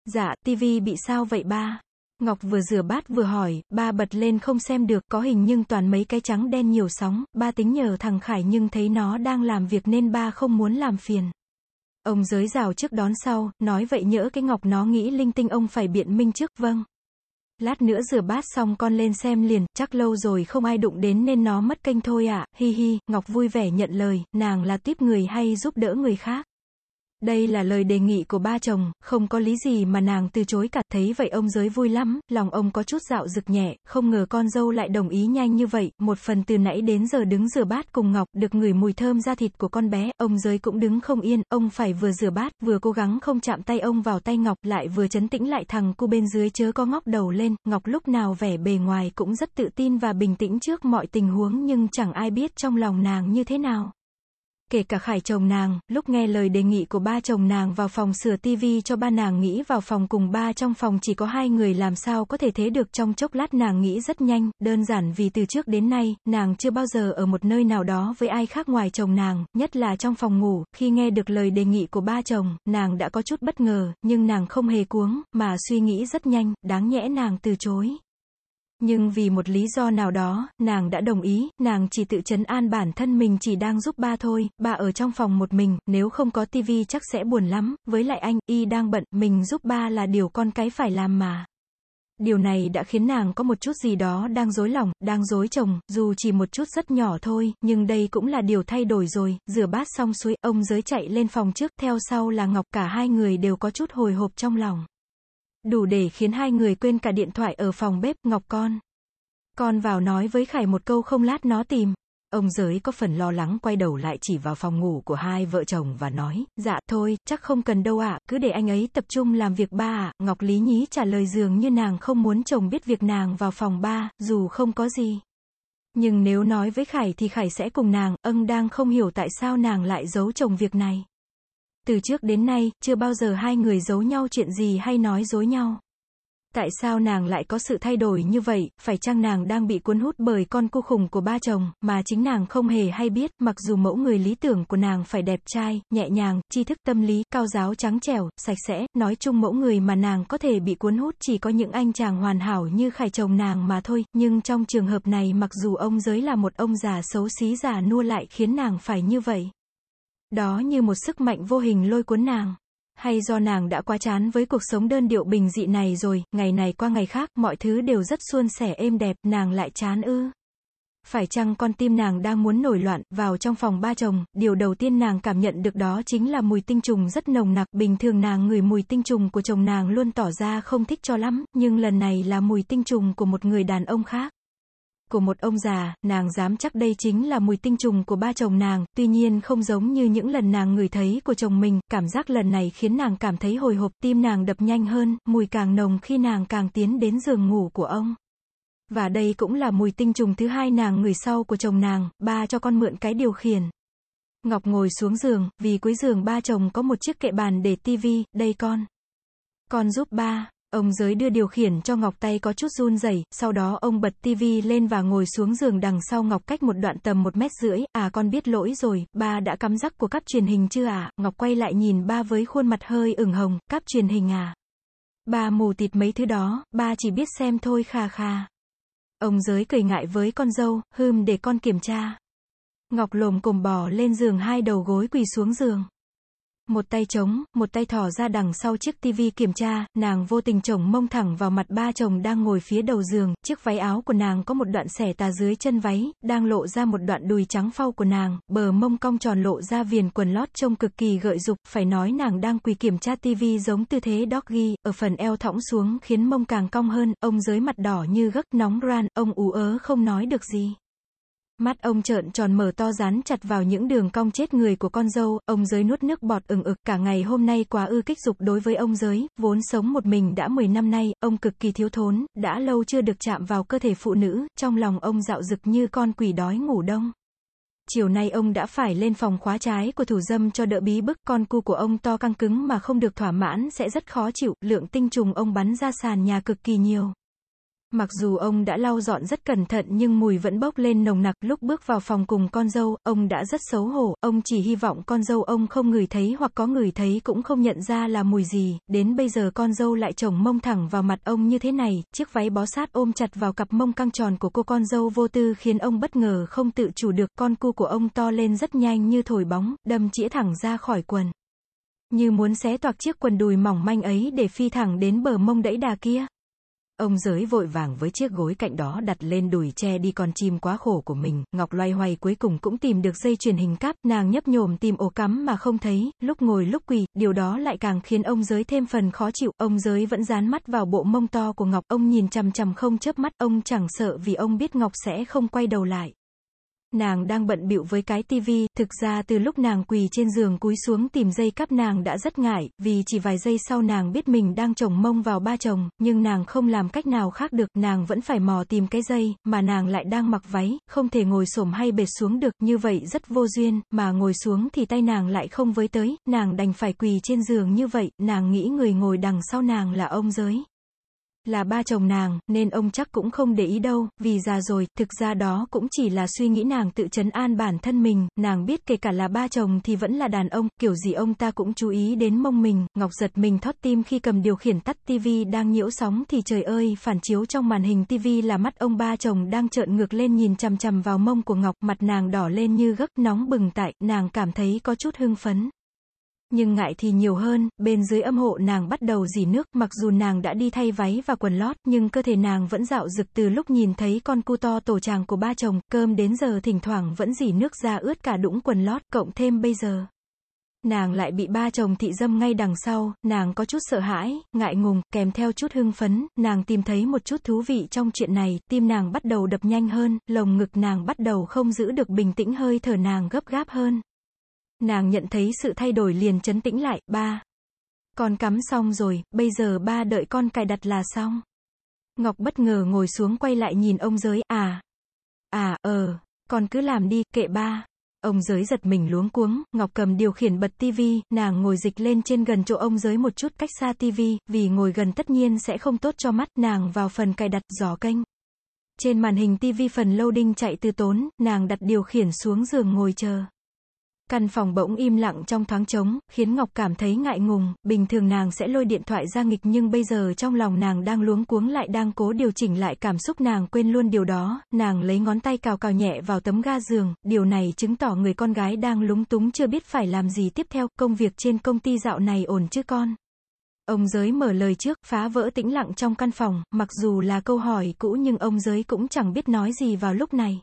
Dạ, tivi bị sao vậy ba? Ngọc vừa rửa bát vừa hỏi, ba bật lên không xem được, có hình nhưng toàn mấy cái trắng đen nhiều sóng, ba tính nhờ thằng Khải nhưng thấy nó đang làm việc nên ba không muốn làm phiền. Ông Giới rào trước đón sau, nói vậy nhỡ cái Ngọc nó nghĩ linh tinh ông phải biện minh trước, vâng. Lát nữa rửa bát xong con lên xem liền, chắc lâu rồi không ai đụng đến nên nó mất kênh thôi ạ, hi hi, Ngọc vui vẻ nhận lời, nàng là tuýp người hay giúp đỡ người khác. Đây là lời đề nghị của ba chồng, không có lý gì mà nàng từ chối cả, thấy vậy ông Giới vui lắm, lòng ông có chút dạo dực nhẹ, không ngờ con dâu lại đồng ý nhanh như vậy, một phần từ nãy đến giờ đứng rửa bát cùng Ngọc, được ngửi mùi thơm da thịt của con bé, ông Giới cũng đứng không yên, ông phải vừa rửa bát, vừa cố gắng không chạm tay ông vào tay Ngọc, lại vừa trấn tĩnh lại thằng cu bên dưới chớ có ngóc đầu lên, Ngọc lúc nào vẻ bề ngoài cũng rất tự tin và bình tĩnh trước mọi tình huống nhưng chẳng ai biết trong lòng nàng như thế nào. Kể cả Khải chồng nàng, lúc nghe lời đề nghị của ba chồng nàng vào phòng sửa tivi cho ba nàng nghĩ vào phòng cùng ba trong phòng chỉ có hai người làm sao có thể thế được trong chốc lát nàng nghĩ rất nhanh, đơn giản vì từ trước đến nay, nàng chưa bao giờ ở một nơi nào đó với ai khác ngoài chồng nàng, nhất là trong phòng ngủ, khi nghe được lời đề nghị của ba chồng, nàng đã có chút bất ngờ, nhưng nàng không hề cuống, mà suy nghĩ rất nhanh, đáng nhẽ nàng từ chối. Nhưng vì một lý do nào đó, nàng đã đồng ý, nàng chỉ tự trấn an bản thân mình chỉ đang giúp ba thôi, ba ở trong phòng một mình, nếu không có tivi chắc sẽ buồn lắm, với lại anh, y đang bận, mình giúp ba là điều con cái phải làm mà. Điều này đã khiến nàng có một chút gì đó đang rối lòng, đang rối chồng, dù chỉ một chút rất nhỏ thôi, nhưng đây cũng là điều thay đổi rồi, rửa bát xong xuôi, ông Giới chạy lên phòng trước, theo sau là Ngọc, cả hai người đều có chút hồi hộp trong lòng. Đủ để khiến hai người quên cả điện thoại ở phòng bếp, Ngọc con vào nói với Khải một câu không lát nó tìm. Ông Giới có phần lo lắng quay đầu lại chỉ vào phòng ngủ của hai vợ chồng và nói, dạ thôi, chắc không cần đâu ạ, cứ để anh ấy tập trung làm việc ba ạ. Ngọc lý nhí trả lời dường như nàng không muốn chồng biết việc nàng vào phòng ba, dù không có gì. Nhưng nếu nói với Khải thì Khải sẽ cùng nàng, đang không hiểu tại sao nàng lại giấu chồng việc này. Từ trước đến nay, chưa bao giờ hai người giấu nhau chuyện gì hay nói dối nhau. Tại sao nàng lại có sự thay đổi như vậy, phải chăng nàng đang bị cuốn hút bởi con cu khùng của ba chồng, mà chính nàng không hề hay biết, mặc dù mẫu người lý tưởng của nàng phải đẹp trai, nhẹ nhàng, tri thức tâm lý, cao giáo trắng trẻo, sạch sẽ, nói chung mẫu người mà nàng có thể bị cuốn hút chỉ có những anh chàng hoàn hảo như Khải chồng nàng mà thôi, nhưng trong trường hợp này mặc dù ông Giới là một ông già xấu xí già nua lại khiến nàng phải như vậy. Đó như một sức mạnh vô hình lôi cuốn nàng. Hay do nàng đã quá chán với cuộc sống đơn điệu bình dị này rồi, ngày này qua ngày khác, mọi thứ đều rất suôn sẻ êm đẹp, nàng lại chán ư? Phải chăng con tim nàng đang muốn nổi loạn, vào trong phòng ba chồng, điều đầu tiên nàng cảm nhận được đó chính là mùi tinh trùng rất nồng nặc, bình thường nàng ngửi mùi tinh trùng của chồng nàng luôn tỏ ra không thích cho lắm, nhưng lần này là mùi tinh trùng của một người đàn ông khác. Của một ông già, nàng dám chắc đây chính là mùi tinh trùng của ba chồng nàng, tuy nhiên không giống như những lần nàng ngửi thấy của chồng mình, cảm giác lần này khiến nàng cảm thấy hồi hộp, tim nàng đập nhanh hơn, mùi càng nồng khi nàng càng tiến đến giường ngủ của ông. Và đây cũng là mùi tinh trùng thứ hai nàng ngửi sau của chồng nàng, ba cho con mượn cái điều khiển. Ngọc ngồi xuống giường, vì cuối giường ba chồng có một chiếc kệ bàn để tivi, đây con giúp ba. Ông Giới đưa điều khiển cho Ngọc, tay có chút run rẩy, sau đó ông bật tivi lên và ngồi xuống giường đằng sau Ngọc cách một đoạn tầm 1,5 mét, con biết lỗi rồi, ba đã cắm jack của cáp truyền hình chưa ạ? Ngọc quay lại nhìn ba với khuôn mặt hơi ửng hồng, cáp truyền hình à? Ba mù tịt mấy thứ đó, ba chỉ biết xem thôi khà khà. Ông Giới cười ngại với con dâu, để con kiểm tra. Ngọc lồm cồm bò lên giường, hai đầu gối quỳ xuống giường. Một tay trống, một tay thò ra đằng sau chiếc tivi kiểm tra, nàng vô tình chổng mông thẳng vào mặt ba chồng đang ngồi phía đầu giường, chiếc váy áo của nàng có một đoạn xẻ tà dưới chân váy, đang lộ ra một đoạn đùi trắng phau của nàng, bờ mông cong tròn lộ ra viền quần lót trông cực kỳ gợi dục, phải nói nàng đang quỳ kiểm tra tivi giống tư thế doggy, ở phần eo thõng xuống khiến mông càng cong hơn, ông Giới mặt đỏ như gấc nóng ran, ông ú ớ không nói được gì. Mắt ông trợn tròn mở to dán chặt vào những đường cong chết người của con dâu, ông Giới nuốt nước bọt ừng ực, cả ngày hôm nay quá ư kích dục đối với ông Giới, vốn sống một mình đã 10 năm nay, ông cực kỳ thiếu thốn, đã lâu chưa được chạm vào cơ thể phụ nữ, trong lòng ông dạo dực như con quỷ đói ngủ đông. Chiều nay ông đã phải lên phòng khóa trái của thủ dâm cho đỡ bí bức, con cu của ông to căng cứng mà không được thỏa mãn sẽ rất khó chịu, lượng tinh trùng ông bắn ra sàn nhà cực kỳ nhiều. Mặc dù ông đã lau dọn rất cẩn thận nhưng mùi vẫn bốc lên nồng nặc, lúc bước vào phòng cùng con dâu, ông đã rất xấu hổ, ông chỉ hy vọng con dâu ông không ngửi thấy hoặc có ngửi thấy cũng không nhận ra là mùi gì, đến bây giờ con dâu lại chồng mông thẳng vào mặt ông như thế này, chiếc váy bó sát ôm chặt vào cặp mông căng tròn của cô con dâu vô tư khiến ông bất ngờ không tự chủ được, con cu của ông to lên rất nhanh như thổi bóng, đâm chĩa thẳng ra khỏi quần. Như muốn xé toạc chiếc quần đùi mỏng manh ấy để phi thẳng đến bờ mông đẫy đà kia. Ông Giới vội vàng với chiếc gối cạnh đó đặt lên đùi che đi con chim quá khổ của mình, Ngọc loay hoay cuối cùng cũng tìm được dây chuyền hình cáp, nàng nhấp nhổm tìm ổ cắm mà không thấy, lúc ngồi lúc quỳ, điều đó lại càng khiến ông Giới thêm phần khó chịu, ông Giới vẫn dán mắt vào bộ mông to của Ngọc, ông nhìn chằm chằm không chớp mắt, ông chẳng sợ vì ông biết Ngọc sẽ không quay đầu lại. Nàng đang bận bịu với cái tivi, thực ra từ lúc nàng quỳ trên giường cúi xuống tìm dây cáp nàng đã rất ngại, vì chỉ vài giây sau nàng biết mình đang chồng mông vào ba chồng, nhưng nàng không làm cách nào khác được, nàng vẫn phải mò tìm cái dây, mà nàng lại đang mặc váy, không thể ngồi xổm hay bệt xuống được, như vậy rất vô duyên, mà ngồi xuống thì tay nàng lại không với tới, nàng đành phải quỳ trên giường như vậy, nàng nghĩ người ngồi đằng sau nàng là ông Giới. Là ba chồng nàng, nên ông chắc cũng không để ý đâu, vì già rồi, thực ra đó cũng chỉ là suy nghĩ nàng tự trấn an bản thân mình, nàng biết kể cả là ba chồng thì vẫn là đàn ông, kiểu gì ông ta cũng chú ý đến mông mình, Ngọc giật mình thót tim khi cầm điều khiển tắt tivi đang nhiễu sóng thì trời ơi, phản chiếu trong màn hình tivi là mắt ông ba chồng đang trợn ngược lên nhìn chằm chằm vào mông của Ngọc, mặt nàng đỏ lên như gấc, nóng bừng tại, nàng cảm thấy có chút hưng phấn. Nhưng ngại thì nhiều hơn, bên dưới âm hộ nàng bắt đầu rỉ nước, mặc dù nàng đã đi thay váy và quần lót, nhưng cơ thể nàng vẫn dạo dực từ lúc nhìn thấy con cu to tổ chàng của ba chồng, cơm đến giờ thỉnh thoảng vẫn rỉ nước ra ướt cả đũng quần lót, cộng thêm bây giờ. Nàng lại bị ba chồng thị dâm ngay đằng sau, nàng có chút sợ hãi, ngại ngùng, kèm theo chút hưng phấn, nàng tìm thấy một chút thú vị trong chuyện này, tim nàng bắt đầu đập nhanh hơn, lồng ngực nàng bắt đầu không giữ được bình tĩnh, hơi thở nàng gấp gáp hơn. Nàng nhận thấy sự thay đổi liền trấn tĩnh lại, ba. Con cắm xong rồi, bây giờ ba đợi con cài đặt là xong. Ngọc bất ngờ ngồi xuống quay lại nhìn ông Giới, con cứ làm đi, kệ ba. Ông Giới giật mình luống cuống, Ngọc cầm điều khiển bật tivi, nàng ngồi dịch lên trên gần chỗ ông Giới một chút cách xa tivi, vì ngồi gần tất nhiên sẽ không tốt cho mắt, nàng vào phần cài đặt, dò kênh. Trên màn hình tivi phần loading chạy từ tốn, nàng đặt điều khiển xuống giường ngồi chờ. Căn phòng bỗng im lặng trong thoáng trống, khiến Ngọc cảm thấy ngại ngùng, bình thường nàng sẽ lôi điện thoại ra nghịch nhưng bây giờ trong lòng nàng đang luống cuống lại đang cố điều chỉnh lại cảm xúc, nàng quên luôn điều đó, nàng lấy ngón tay cào cào nhẹ vào tấm ga giường, điều này chứng tỏ người con gái đang lúng túng chưa biết phải làm gì tiếp theo, công việc trên công ty dạo này ổn chứ con? Ông Giới mở lời trước, phá vỡ tĩnh lặng trong căn phòng, mặc dù là câu hỏi cũ nhưng ông Giới cũng chẳng biết nói gì vào lúc này.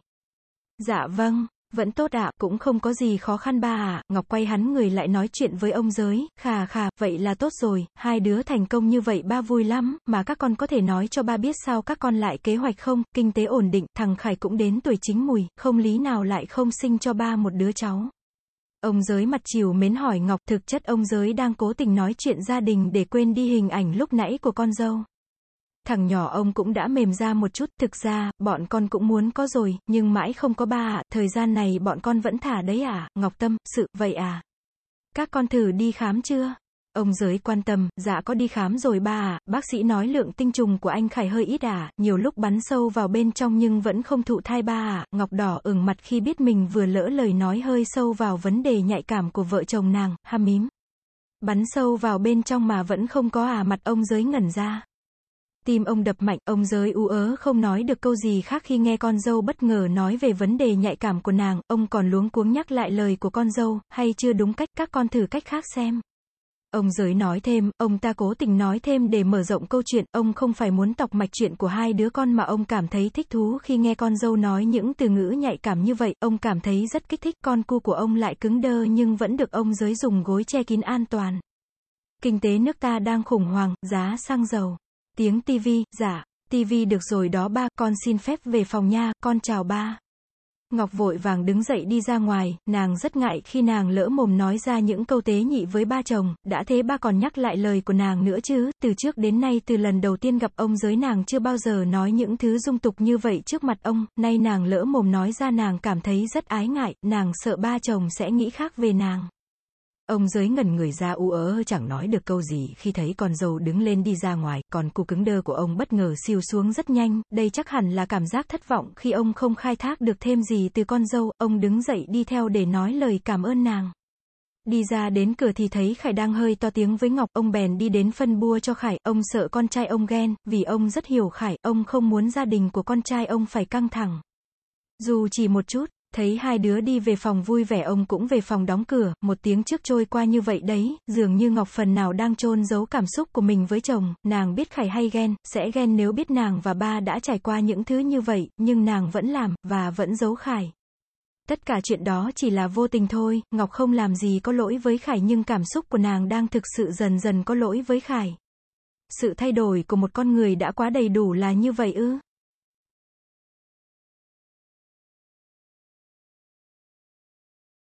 Dạ vâng. Vẫn tốt ạ, cũng không có gì khó khăn ba ạ. Ngọc quay hắn người lại nói chuyện với ông Giới, khà khà, vậy là tốt rồi, hai đứa thành công như vậy ba vui lắm, mà các con có thể nói cho ba biết sao các con lại kế hoạch không, kinh tế ổn định, thằng Khải cũng đến tuổi chín mùi, không lý nào lại không sinh cho ba một đứa cháu. Ông Giới mặt trìu mến hỏi Ngọc, thực chất ông Giới đang cố tình nói chuyện gia đình để quên đi hình ảnh lúc nãy của con dâu. Thằng nhỏ ông cũng đã mềm ra một chút, thực ra, bọn con cũng muốn có rồi, nhưng mãi không có ba ạ, thời gian này bọn con vẫn thả đấy à, Ngọc tâm, sự, vậy à? Các con thử đi khám chưa? Ông Giới quan tâm, dạ có đi khám rồi ba ạ, bác sĩ nói lượng tinh trùng của anh Khải hơi ít à, nhiều lúc bắn sâu vào bên trong nhưng vẫn không thụ thai ba ạ, Ngọc đỏ ửng mặt khi biết mình vừa lỡ lời nói hơi sâu vào vấn đề nhạy cảm của vợ chồng nàng, hăm mím. Bắn sâu vào bên trong mà vẫn không có à, mặt ông Giới ngẩn ra. Tim ông đập mạnh, ông Giới ú ớ không nói được câu gì khác khi nghe con dâu bất ngờ nói về vấn đề nhạy cảm của nàng, ông còn luống cuống nhắc lại lời của con dâu, hay chưa đúng cách, các con thử cách khác xem. Ông Giới nói thêm, ông ta cố tình nói thêm để mở rộng câu chuyện, ông không phải muốn tọc mạch chuyện của hai đứa con mà ông cảm thấy thích thú khi nghe con dâu nói những từ ngữ nhạy cảm như vậy, ông cảm thấy rất kích thích, con cu của ông lại cứng đơ nhưng vẫn được ông Giới dùng gối che kín an toàn. Kinh tế nước ta đang khủng hoảng, giá xăng dầu. Tiếng tivi, dạ, tivi được rồi đó ba, con xin phép về phòng nha, con chào ba. Ngọc vội vàng đứng dậy đi ra ngoài, nàng rất ngại khi nàng lỡ mồm nói ra những câu tế nhị với ba chồng, đã thế ba còn nhắc lại lời của nàng nữa chứ, từ trước đến nay từ lần đầu tiên gặp ông Giới nàng chưa bao giờ nói những thứ dung tục như vậy trước mặt ông, nay nàng lỡ mồm nói ra nàng cảm thấy rất ái ngại, nàng sợ ba chồng sẽ nghĩ khác về nàng. Ông Giới ngẩn người ra ú ớ chẳng nói được câu gì khi thấy con dâu đứng lên đi ra ngoài, còn cú cứng đơ của ông bất ngờ xìu xuống rất nhanh, đây chắc hẳn là cảm giác thất vọng khi ông không khai thác được thêm gì từ con dâu, ông đứng dậy đi theo để nói lời cảm ơn nàng. Đi ra đến cửa thì thấy Khải đang hơi to tiếng với Ngọc, ông bèn đi đến phân bua cho Khải, ông sợ con trai ông ghen, vì ông rất hiểu Khải, ông không muốn gia đình của con trai ông phải căng thẳng. Dù chỉ một chút. Thấy hai đứa đi về phòng vui vẻ ông cũng về phòng đóng cửa, một tiếng trước trôi qua như vậy đấy, dường như Ngọc phần nào đang chôn giấu cảm xúc của mình với chồng, nàng biết Khải hay ghen, sẽ ghen nếu biết nàng và ba đã trải qua những thứ như vậy, nhưng nàng vẫn làm, và vẫn giấu Khải. Tất cả chuyện đó chỉ là vô tình thôi, Ngọc không làm gì có lỗi với Khải nhưng cảm xúc của nàng đang thực sự dần dần có lỗi với Khải. Sự thay đổi của một con người đã quá đầy đủ là như vậy ư?